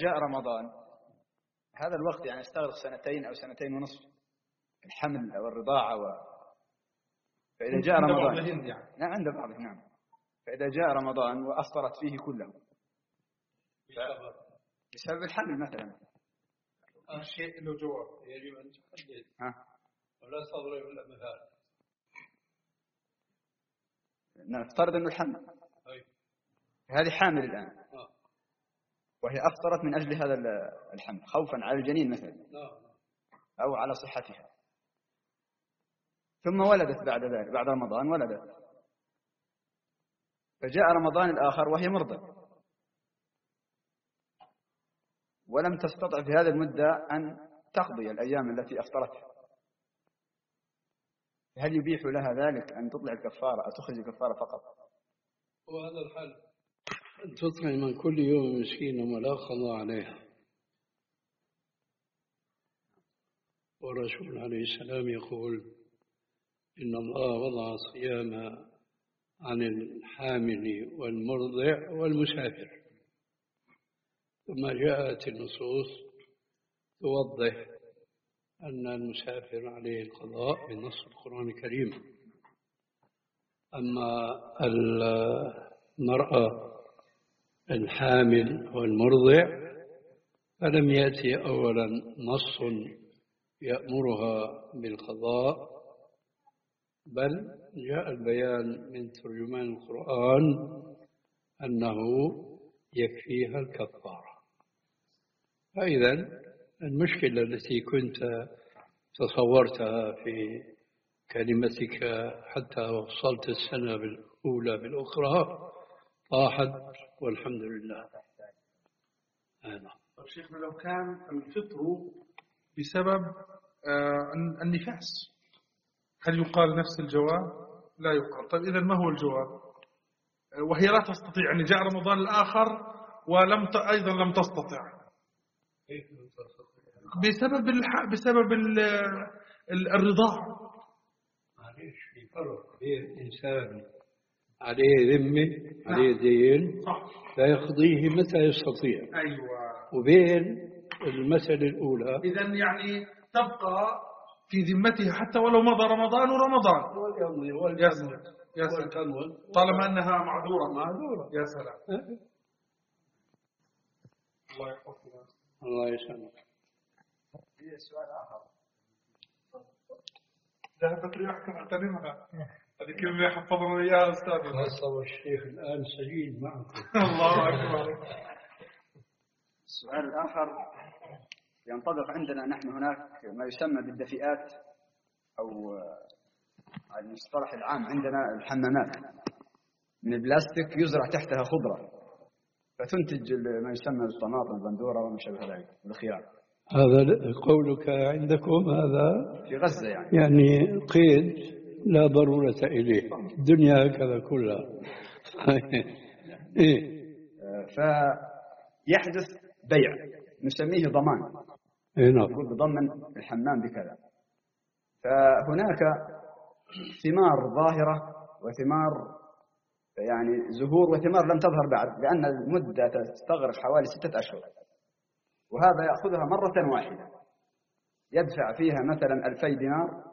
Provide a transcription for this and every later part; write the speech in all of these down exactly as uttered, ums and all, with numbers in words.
جاء رمضان هذا الوقت يعني يستغرق سنتين أو سنتين ونصف الحمل أو الرضاعة و... فإذا جاء رمضان يعني. نعم عند بعضهم نعم. فإذا جاء رمضان وأفطرت فيه كله ف... بسبب الحمل مثلا الشيء له جواب يجب أن تحدد ولا تضرب إلا مثال. نفترض أنه الحمل هذه حامل الآن وهي أفطرت من أجل هذا الحمل خوفا على الجنين مثلا أو على صحتها ثم ولدت بعد ذلك بعد رمضان ولدت فجاء رمضان الآخر وهي مرضى ولم تستطع في هذه المدة أن تقضي الأيام التي أفطرتها هل يبيح لها ذلك أن تطلع الكفارة أو تخرج الكفارة فقط؟ وهذا الحل أن تطعم من كل يوم مسكينا ولا قضاء عليها. والرسول عليه السلام يقول إن الله وضع الصيام عن الحامل والمرضع والمسافر ثم جاءت النصوص توضح أن المسافر عليه القضاء بنص القرآن الكريم. أما المرأة الحامل والمرضع فلم يأتي أولا نص يأمرها بالقضاء بل جاء البيان من ترجمان القرآن أنه يكفيها الكفارة. فإذا المشكلة التي كنت تصورتها في كلمتك حتى وصلت السنة الأولى بالأخرى طاحت والحمد لله. هذا شيخنا لو كان الفطر بسبب آه النفاس هل يقال نفس الجواب؟ لا يقال. طيب إذا ما هو الجواب؟ وهي لا تستطيع يعني جاء رمضان الآخر ولم ت... أيضا لم تستطع بسبب الح... بسبب ال... ال... الرضاع. معليش في فرق بين إنسان عليه ذمة عليه دين لا يقضيه متى يستطيع. أيوة. وبين المسألة الأولى إذا يعني تبقى في ذمتها حتى ولو مضى رمضان ورمضان والكمل يا سلام طالما أنها معذورة معذورة. يا سلام. الله يحفظك. الله يسلمك. في سؤال آخر ذهبت رياحكم اغتنمها هذه كلمة حفظنا إياها أستاذ. خاصة والشيخ الآن سجين معكم. الله أكبر. السؤال الآخر ينطبق عندنا نحن هناك ما يسمى بالدفئات أو المصطلح العام عندنا الحمامات من البلاستيك يزرع تحتها خضرة فتنتج ما يسمى الطماطم البندورة وما شابه ذلك والخيار. هذا قولك عندكم هذا في غزة يعني يعني قيد لا ضرورة إليه الدنيا هكذا كلها. إيه فيحدث بيع نسميه ضمان. إيه نعم. يقول بضمن الحمام بكذا. فهناك ثمار ظاهرة وثمار يعني زهور وثمار لم تظهر بعد لأن المدة تستغرق حوالي ستة أشهر وهذا يأخذها مرة واحدة يدفع فيها مثلا ألفي دينار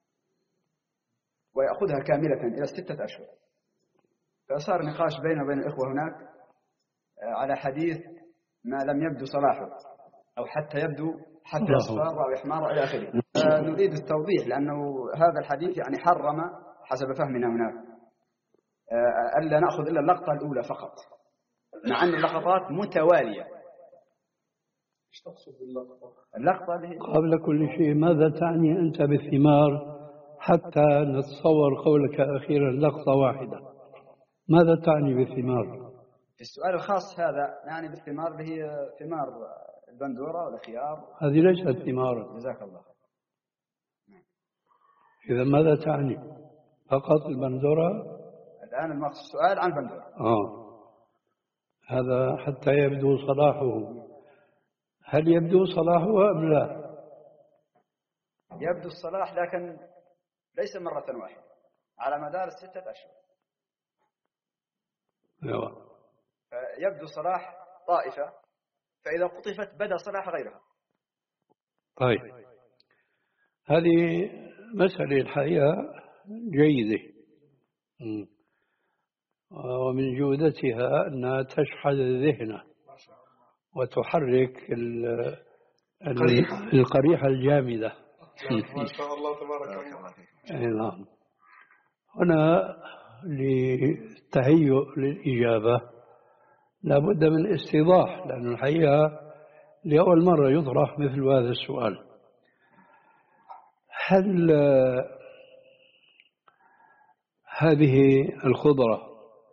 ويأخذها كاملة إلى ستة أشهر. فصار نقاش بيننا وبين الإخوة هناك على حديث ما لم يبدو صلاحه أو حتى يبدو حتى يصفر أو يحمر إلى آخره. نريد التوضيح لأنه هذا الحديث يعني حرم حسب فهمنا هناك ألا نأخذ إلا اللقطة الأولى فقط مع أن اللقطات متوالية. ايش تقصد باللقطة؟ اللقطة اللي قبل كل شيء ماذا تعني أنت بالثمار حتى نتصور قولك أخيرا لقطة واحدة؟ ماذا تعني بالثمار؟ السؤال الخاص هذا يعني بالثمار اللي هي ثمار البندورة والخيار. هذه ليست ثمار. جزاك الله. إذا ماذا تعني؟ فقط البندورة؟ الآن المقصود السؤال عن البندورة. آه هذا حتى يبدو صلاحه. هل يبدو صلاحه أم لا؟ يبدو الصلاح لكن ليس مرة واحدة على مدار الستة أشهر. أيوة. يبدو صلاح طائفة فإذا قطفت بدا صلاح غيرها. طيب، هذه مسألة الحقيقة جيدة، ومن جودتها أنها تشحذ الذهن وتحرك القريحة الجامدة. ما شاء الله تبارك الله. نعم. هنا للتهيؤ للإجابة لابد من استيضاح، لأن الحقيقة لأول مرة يطرح مثل هذا السؤال. هل هذه الخضرة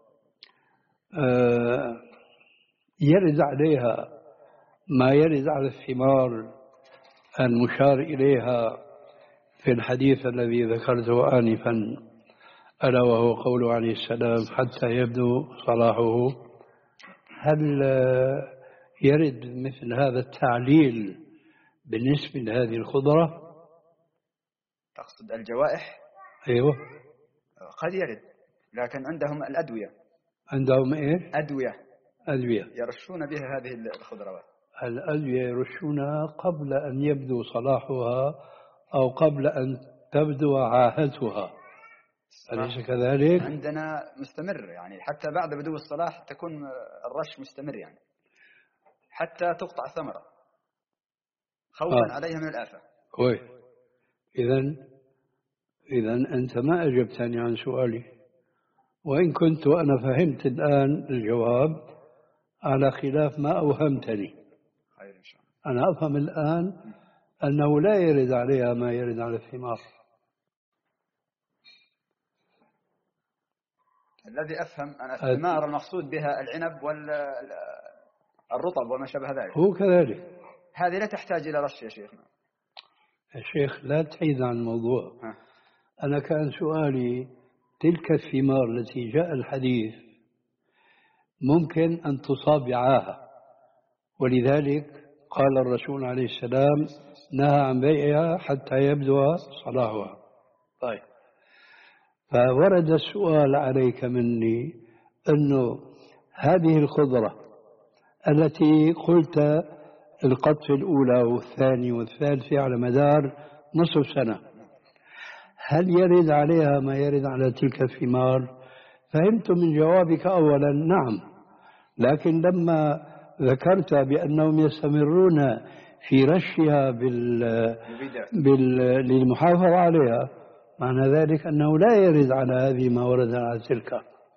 يرد عليها ما يرد على الثمار المشار إليها في الحديث الذي ذكرته آنفا، ألا وهو قوله عليه السلام حتى يبدو صلاحه؟ هل يرد مثل هذا التعليل بالنسبة لهذه الخضرة؟ تقصد الجوائح؟ أيوه، قد يرد، لكن عندهم الأدوية. عندهم إيه؟ أدوية أدوية يرشون بها هذه الخضروات. الأدوية يرشونها قبل أن يبدو صلاحها أو قبل أن تبدو عاهتها، أليس كذلك؟ عندنا مستمر، يعني حتى بعد بدو الصلاح تكون الرش مستمر، يعني حتى تقطع ثمرة خوفا آه. عليها من الآفة. كويس. إذن إذن أنت ما أجبتني عن سؤالي، وإن كنت أنا فهمت الآن الجواب على خلاف ما أوهمتني. خير إن شاء الله. أنا أفهم الآن أنه لا يرد عليها ما يرد على الثمار. الذي أفهم أن الثمار المقصود بها العنب والرطب وما شابه ذلك. هو كذلك. هذه لا تحتاج إلى رش يا شيخنا. يا شيخ لا تحيد عن الموضوع. ها. أنا كان سؤالي تلك الثمار التي جاء الحديث ممكن أن تصاب بعاهة، ولذلك قال الرسول عليه السلام نهى عن بيعها حتى يبدو صلاحها. طيب، فورد السؤال عليك مني أنه هذه الخضرة التي قلت القطف الأولى والثاني والثالث على مدار نصف سنة، هل يرد عليها ما يرد على تلك الثمار؟ فهمت من جوابك أولا نعم، لكن لما ذكرت بأنهم يستمرون في رشها بال... بال... للمحافظة عليها، معنى ذلك أنه لا يرد على هذه ما ورد على تلك.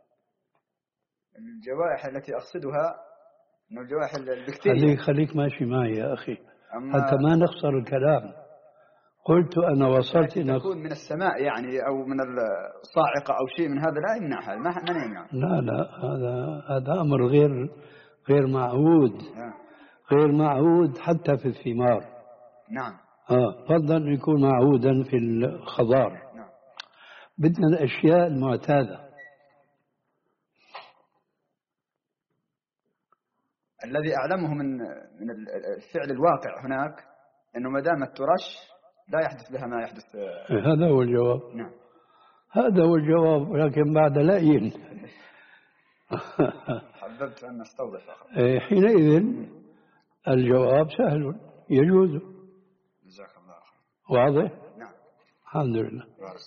الجوائح التي أقصدها أن الجوائح البكتيرية. خليك, خليك ماشي معي يا أخي حتى ما نخسر الكلام. قلت أنا وصلت إلى تكون من السماء يعني أو من الصاعقة أو شيء من هذا لا يمنعها، ما من يمنع. لا لا هذا هذا أمر غير غير معهود، غير معهود حتى في الثمار. نعم. آه فضلا يكون معهودا في الخضار. نعم. بدنا الأشياء المعتادة. الذي أعلمه من من الفعل الواقع هناك أنه ما دامت ترش لا يحدث لها ما يحدث. هذا هو الجواب. نعم. هذا هو الجواب، لكن بعد لأين. حببت أن أستوضح. حينئذ الجواب سهل يجوز. جزاك الله خير. واضح؟ نعم. الحمد لله.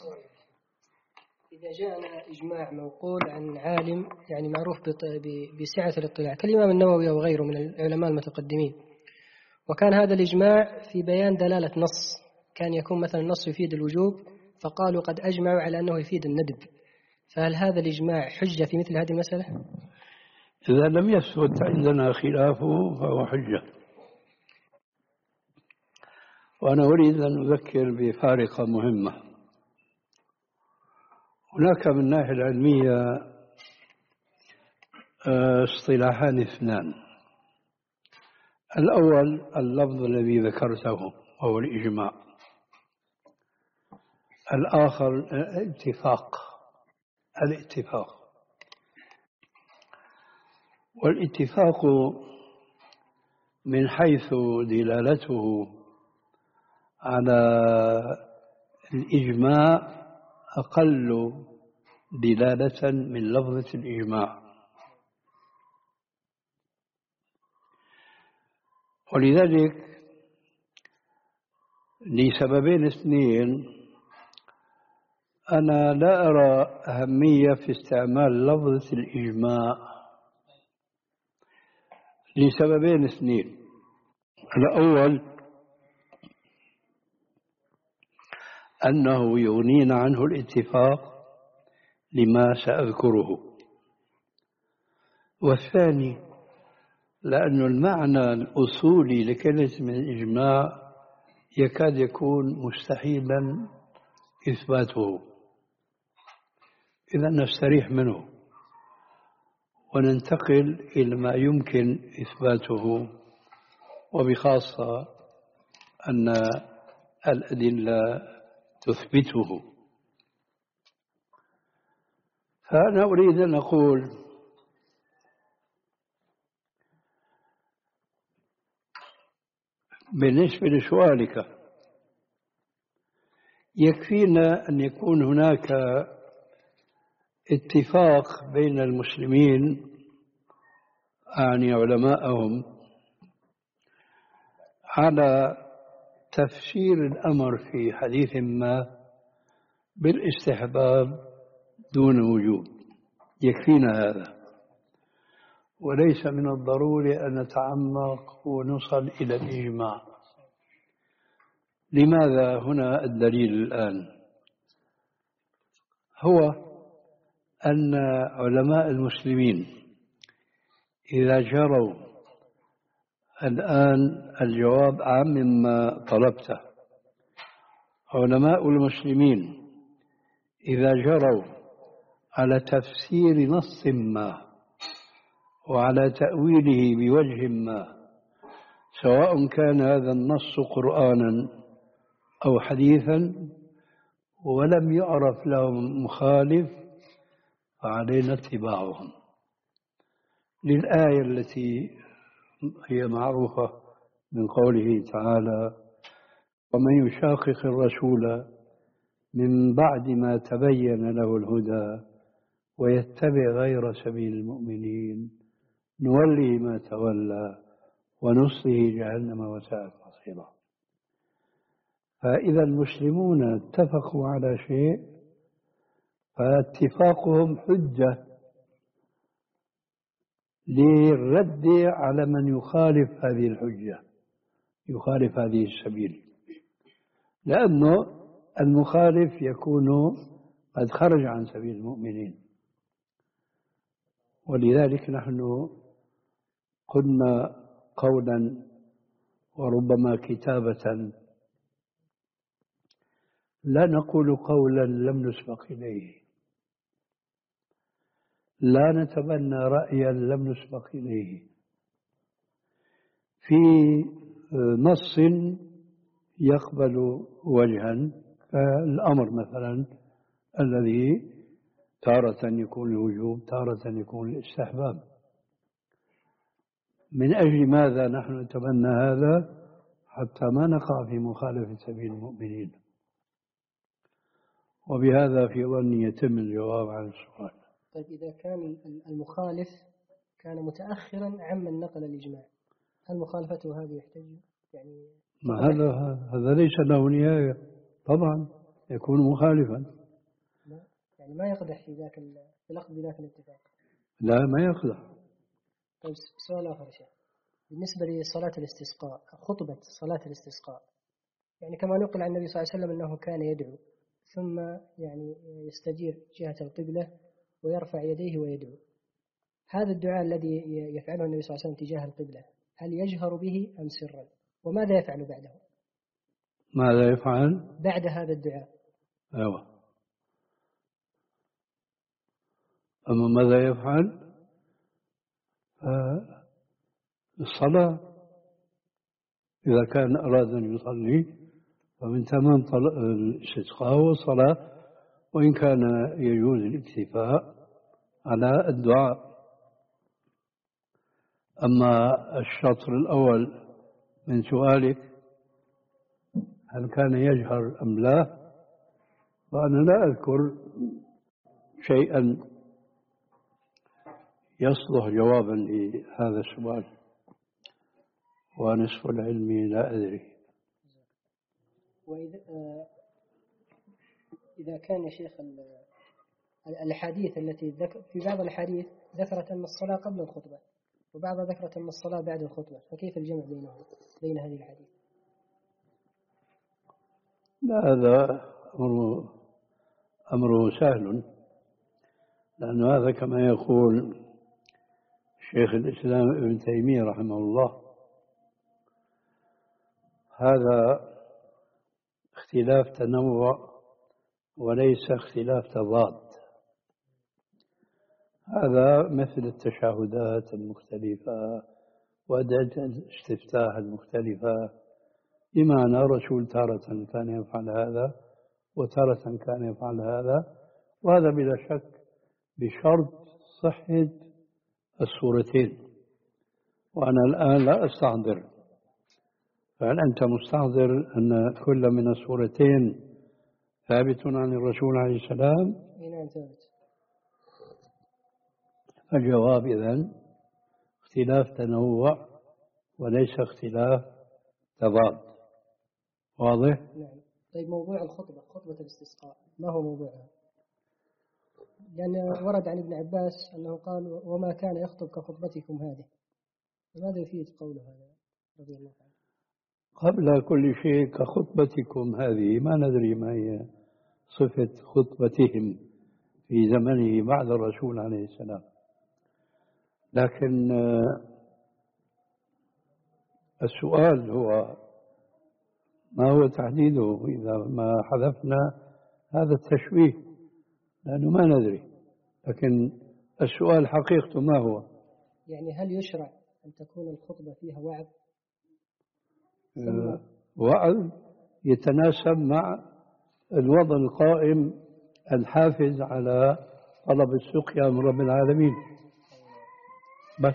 إذا جاءنا إجماع منقول عن عالم يعني معروف بسعة الاطلاع كالإمام النووي أو غيره من العلماء المتقدمين، وكان هذا الإجماع في بيان دلالة نص، كان يكون مثلا النص يفيد الوجوب فقالوا قد أجمعوا على أنه يفيد الندب، فهل هذا الإجماع حجة في مثل هذه المسألة؟ إذا لم يثبت عندنا خلافه فهو حجة. وأنا أريد أن أذكر بفارقة مهمة. هناك من الناحية العلمية اصطلاحان اثنان. الأول اللفظ الذي ذكرته وهو الإجماع، الآخر الاتفاق. الاتفاق والاتفاق من حيث دلالته على الإجماع أقل دلالة من لفظة الإجماع. ولذلك لسببين اثنين أنا لا أرى أهمية في استعمال لفظة الإجماع، لسببين اثنين. الأول أنه يغنينا عنه الاتفاق لما سأذكره، والثاني لأن المعنى الأصولي لكلمة الإجماع يكاد يكون مستحيلا إثباته، إذا نستريح منه وننتقل إلى ما يمكن إثباته، وبخاصة أن الأدلة تثبته. فأنا أريد أن أقول بالنسبة لسؤالك يكفينا أن يكون هناك اتفاق بين المسلمين، أعني علماءهم، على تفسير الأمر في حديث ما بالاستحباب دون وجوب، يكفينا هذا، وليس من الضروري أن نتعمق ونصل إلى الإجماع. لماذا هنا الدليل الآن؟ هو أن علماء المسلمين إذا جروا الآن الجواب عام مما طلبته، علماء المسلمين إذا جروا على تفسير نص ما وعلى تأويله بوجه ما، سواء كان هذا النص قرآنا أو حديثا، ولم يعرف لهم مخالف، فعلينا اتباعهم للآية التي هي معروفة من قوله تعالى: ومن يشاقق الرسول من بعد ما تبين له الهدى ويتبع غير سبيل المؤمنين نوله ما تولى ونصله جهنم وساءت مصيرا. فإذا المسلمون اتفقوا على شيء فاتفاقهم حجة للرد على من يخالف هذه الحجة، يخالف هذه السبيل، لأنه المخالف يكون قد خرج عن سبيل المؤمنين. ولذلك نحن قلنا قولا وربما كتابة: لا نقول قولا لم نسبق إليه، لا نتبنى رأيا لم نسبق إليه في نص يقبل وجها، كالأمر مثلا الذي تارة يكون الوجوب تارة يكون الاستحباب. من أجل ماذا نحن نتبنى هذا؟ حتى ما نقع في مخالفة سبيل المؤمنين. وبهذا في ظني يتم الجواب عن السؤال. طيب إذا كان المخالف كان متأخرا عمن نقل الإجماع، هل مخالفته هذه يحتاج يعني؟ ما هذا هذا ليس له نهاية، طبعا يكون مخالفا. يعني ما يقدح في ذاك الأخذ بذاك الاتفاق. لا ما يقدح. طيب سؤال آخر شيء، بالنسبة لصلاة الاستسقاء، خطبة صلاة الاستسقاء، يعني كما نقل عن النبي صلى الله عليه وسلم أنه كان يدعو ثم يعني يستدير جهة القبلة ويرفع يديه ويدعو. هذا الدعاء الذي يفعله النبي صلى الله عليه وسلم تجاه القبلة هل يجهر به أم سرا؟ وماذا يفعل بعده؟ ماذا يفعل بعد هذا الدعاء؟ أيوة. أما ماذا يفعل؟ آه الصلاة، إذا كان أراد أن يصلي فمن تمام الاستسقاء والصلاة، وإن كان يجوز الاكتفاء على الدعاء. أما الشطر الأول من سؤالك هل كان يجهر أم لا، فأنا لا أذكر شيئا يصلح جوابا لهذا السؤال. ونصف العلم لا أدري. وإذا إذا كان يا شيخ الأحاديث التي ذكر في بعض الأحاديث ذكرت أن الصلاة قبل الخطبة وبعضها ذكرت أن الصلاة بعد الخطبة، فكيف الجمع بينهم بين هذه الأحاديث؟ هذا أمر أمره سهل، لأن هذا كما يقول شيخ الإسلام ابن تيمية رحمه الله، هذا اختلاف تنوع وليس اختلاف تضاد. هذا مثل التشهدات المختلفة وأدعية الاستفتاح المختلفة، بمعنى الرسول تارة كان يفعل هذا وتارة كان يفعل هذا، وهذا بلا شك بشرط صحة الصورتين. وأنا الآن لا أستحضر، فهل أنت مستحضر أن كل من الصورتين ثابت عن الرسول عليه السلام؟ نعم ثابت. الجواب إذن اختلاف تنوع وليس اختلاف تضاد. واضح؟ نعم. طيب موضوع الخطبة، خطبة الاستسقاء، ما هو موضوعها؟ لأن ورد عن ابن عباس أنه قال وما كان يخطب كخطبتكم هذه، ماذا يفيد قوله هذا رضي الله عنه؟ قبل كل شيء كخطبتكم هذه، ما ندري ما هي صفة خطبتهم في زمنه بعد الرسول عليه السلام، لكن السؤال هو ما هو تحديده إذا ما حذفنا هذا التشويه، لأنه ما ندري. لكن السؤال حقيقته ما هو؟ يعني هل يشرع أن تكون الخطبة فيها وعظ؟ وعظ يتناسب مع الوضع القائم الحافز على طلب السقيا من رب العالمين بس.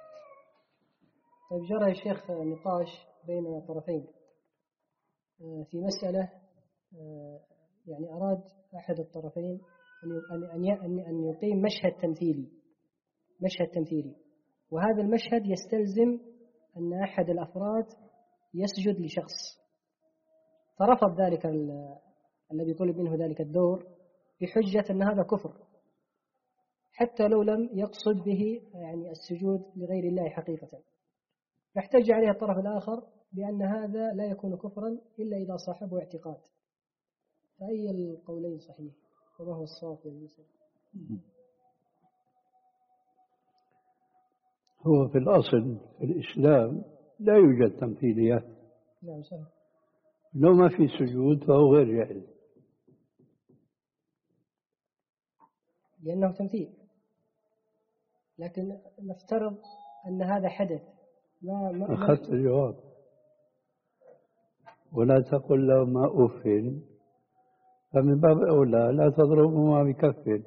طيب جرى يا شيخ نقاش بين طرفين في مسألة، يعني أراد أحد الطرفين أن أن يقيم مشهد تمثيلي مشهد تمثيلي وهذا المشهد يستلزم أن أحد الأفراد يسجد لشخص، فرفض ذلك الذي طلب منه ذلك الدور بحجة أن هذا كفر، حتى لو لم يقصد به يعني السجود لغير الله حقيقة. فاحتج عليه الطرف الآخر بأن هذا لا يكون كفرا إلا إذا صاحبه اعتقاد. فأي القولين صحيح وما هو الصواب في المسألة؟ هو في الأصل في الإسلام لا يوجد تمثيليات. نعم صحيح. لو ما في سجود فهو غير جائز لأنه تمثيل، لكن نفترض أن هذا حدث. ما ما أخذت الجواب. ولا تقل له ما أفل، فمن باب أولى لا تضربهما بكف.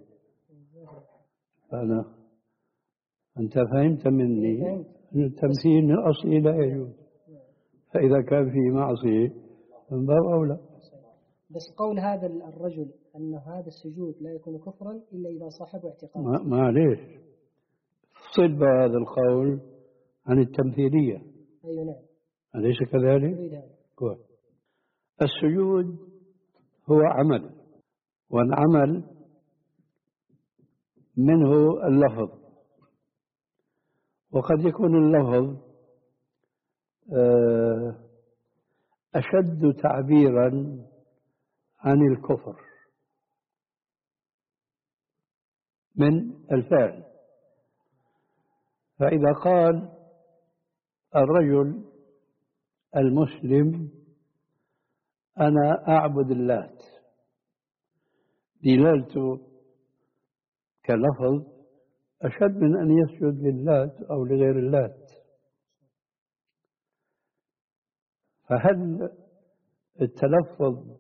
فأنا أنت فهمت مني أن التمثيل من أصله لا يجوز، فإذا كان فيه معصية من باب أولى. بس قول هذا الرجل أن هذا السجود لا يكون كفرا إلا إذا صاحبه اعتقاد، معليش فصل بهذا القول عن التمثيلية. أيوة نعم أليس كذلك؟ السجود هو عمل، والعمل منه اللفظ، وقد يكون اللفظ أشد تعبيرا عن الكفر من الفعل. فإذا قال الرجل المسلم أنا أعبد اللات، دلالته كلفظ أشد من أن يسجد للات أو لغير اللات. فهل التلفظ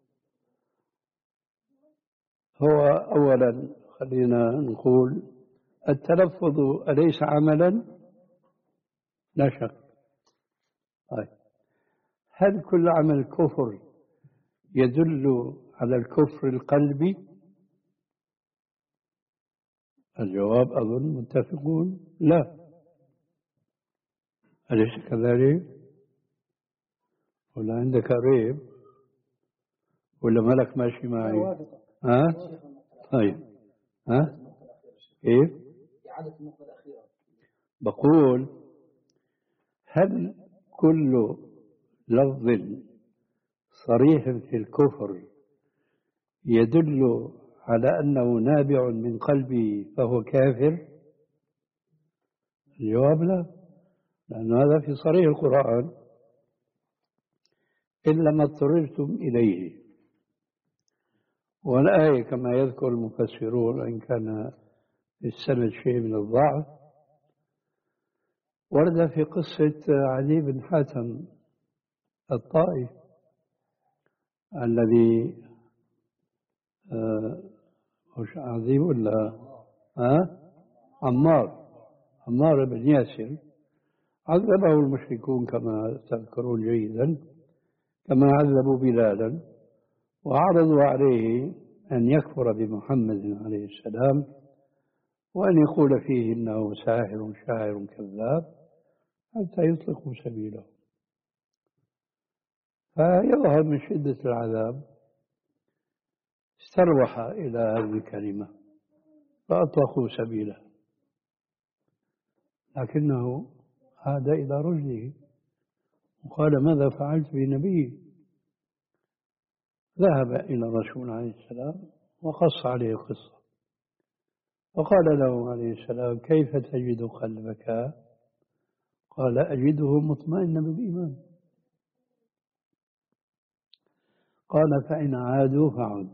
هو أولا، خلينا نقول التلفظ أليس عملا؟ لا شك. طيب هل كل عمل كفر يدل على الكفر القلبي؟ الجواب أظن متفقون لا. أليس كذلك؟ ولا عندك قريب ولا ملك ماشي معي؟ ها؟ طيب ها؟ كيف؟ إعادة النقطة الأخيرة. بقول هل كل لفظ صريح في الكفر يدل على أنه نابع من قلبي فهو كافر؟ الجواب لا، لأن هذا في صريح القرآن إلا ما اضطررتم إليه. والآية كما يذكر المفسرون وإن كان في السند شيء من الضعف ورد في قصة علي بن حاتم الطائي الذي مش عظيم ولا ها عمار عمار بن ياسر عذبه المشركون كما تذكرون جيدا، كما عذبوا بلالا وعرضوا عليه أن يكفر بمحمد عليه السلام وأن يقول فيه إنه ساحر شاعر كذاب حتى يطلقوا سبيله. فيظهر من شدة العذاب استروح إلى هذه الكلمة فأطلقوا سبيله، لكنه عاد إلى رشده وقال ماذا فعلت بنبي؟ ذهب إلى الرسول عليه السلام وقص عليه القصة وقال له عليه السلام كيف تجد قلبك؟ قال أجده مطمئنا بالإيمان. قال فإن عادوا فعد.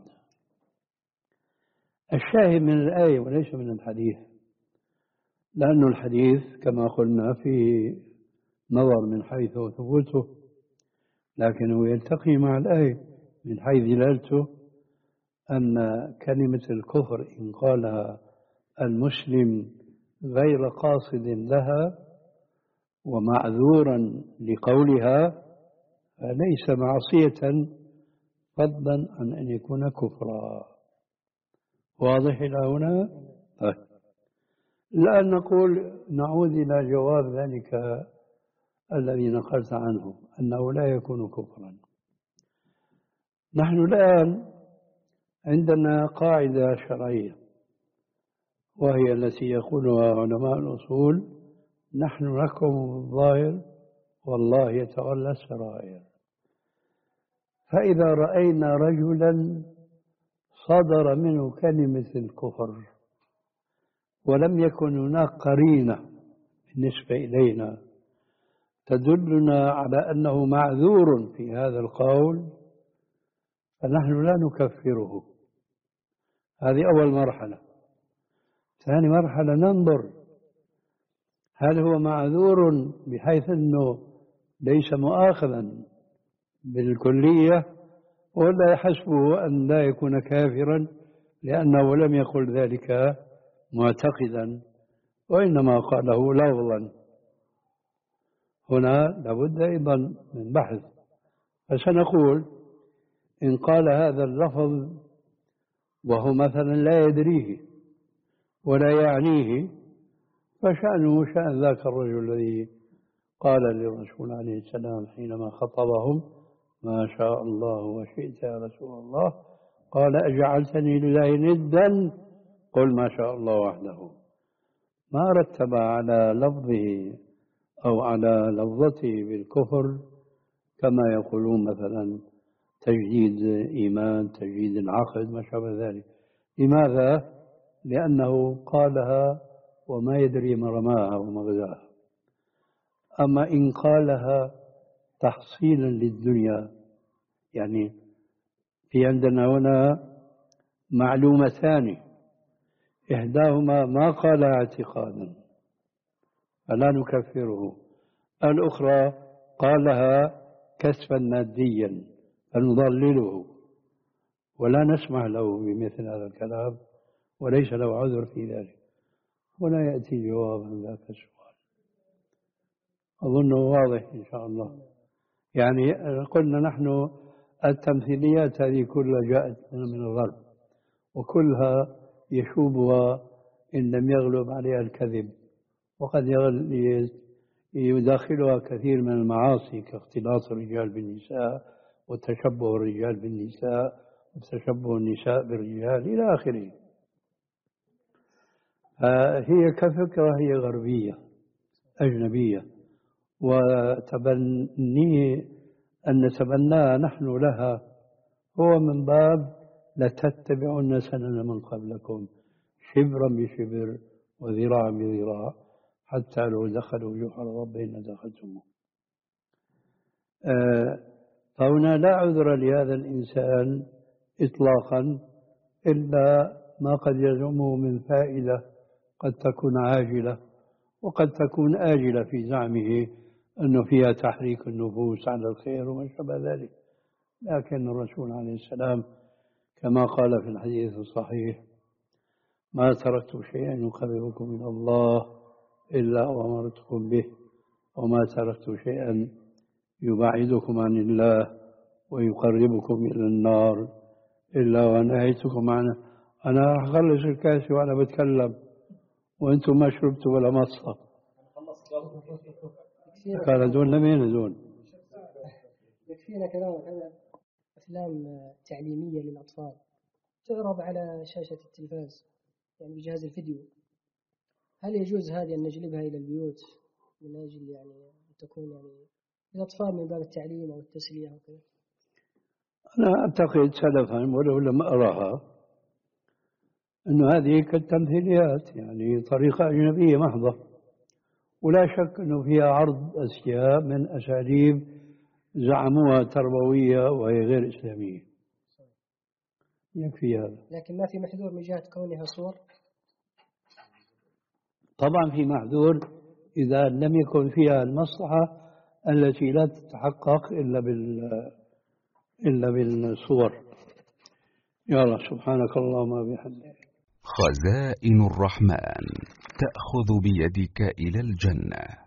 الشاهد من الآية وليس من الحديث، لأن الحديث كما قلنا فيه نظر من حيث ثبوته لكنه يلتقي مع الآية من حيث دلالته أن كلمة الكفر إن قالها المسلم غير قاصد لها ومعذورا لقولها فليس معصية فضلا عن أن يكون كفرا. واضح إلى هنا؟ طيب. الآن نقول نعود إلى جواب ذلك الذي نقلت عنه أنه لا يكون كفرا. نحن الآن عندنا قاعدة شرعية وهي التي يقولها علماء الأصول نحن نحكم بالظاهر والله يتولى السرائر. فإذا رأينا رجلا صدر منه كلمة الكفر ولم يكن هناك قرينة بالنسبة إلينا تدلنا على أنه معذور في هذا القول فنحن لا نكفره. هذه أول مرحلة. ثاني مرحلة ننظر هل هو معذور بحيث أنه ليس مؤاخذا بالكلية ولا يحسبه أن لا يكون كافرا لأنه لم يقل ذلك معتقدا وإنما قاله لفظا. هنا لابد أيضا من بحث. فسنقول إن قال هذا اللفظ وهو مثلا لا يدريه ولا يعنيه فشأنه شأن ذاك الرجل الذي قال للرسول عليه السلام حينما خطبهم ما شاء الله وشئت يا رسول الله قال أجعلتني لله ندا قل ما شاء الله وحده. ما رتب على لفظه أو على لفظته بالكفر كما يقولون مثلا تجديد إيمان تجديد العقد ما شابه ذلك. لماذا؟ لأنه قالها وما يدري ما رماها ومغزاها. أما إن قالها تحصيلا للدنيا يعني في عندنا هنا معلومتان إحداهما ما قال اعتقادا فلا نكفره، الأخرى قالها كسبا ماديا فنضلله ولا نسمح له بمثل هذا الكلام وليس له عذر في ذلك. هنا يأتي جواب عن ذاك السؤال أظنه واضح إن شاء الله. يعني قلنا نحن التمثيليات هذه كلها جاءت من الغرب وكلها يشوبها إن لم يغلب عليها الكذب وقد يداخلها كثير من المعاصي كاختلاط الرجال بالنساء وتشبه الرجال بالنساء وتشبه النساء بالرجال إلى آخره. هي كفكرة هي غربية أجنبية، وتبني أن نتبناها نحن لها هو من باب لتتبعن سنن من قبلكم شبرا بشبر وذراعا بذراع حتى لو دخلوا جحر ربهم لدخلتموه. فهنا لا عذر لهذا الإنسان إطلاقا إلا ما قد يزعمه من فائدة قد تكون عاجلة وقد تكون آجلة في زعمه أنه فيها تحريك النفوس على الخير وما شابه ذلك. لكن الرسول عليه السلام كما قال في الحديث الصحيح: ما تركت شيئا يقربكم من الله إلا وأمرتكم به، وما تركت شيئا يبعدكم عن الله ويقربكم إلى النار إلا ونهيتكم عنه. أنا أخلص الكاس وأنا بتكلم وأنتم ما شربتوا ولا مصة. قال دون لمين دون. يكفينا كلامك. هذا أفلام تعليمية للأطفال تعرض على شاشة التلفاز يعني بجهاز الفيديو، هل يجوز هذه أن نجلبها إلى البيوت من أجل يعني أن تكون يعني للأطفال من باب التعليم أو التسلية وكذا؟ أنا أعتقد سلفا ولو لم أراها أنه هذه كالتمثيليات يعني طريقة أجنبية محضة، ولا شك أنه فيها عرض أشياء من أساليب زعموها تربوية وهي غير إسلامية. يكفي هذا. لكن ما في محذور من جهة كونها صور؟ طبعا في محذور إذا لم يكن فيها المصلحة التي لا تتحقق إلا بال إلا بالصور. يا الله سبحانك اللهم وبحمدك. خزائن الرحمن تأخذ بيدك إلى الجنة.